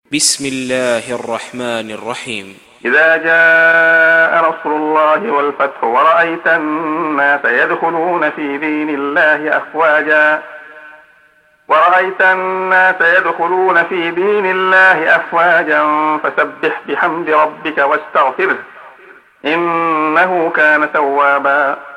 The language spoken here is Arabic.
بسم الله الرحمن الرحيم. إذا جاء نصر الله والفتح ورأيت الناس يدخلون في دين الله أفواجا فسبح بحمد ربك واستغفره إنه كان توابا.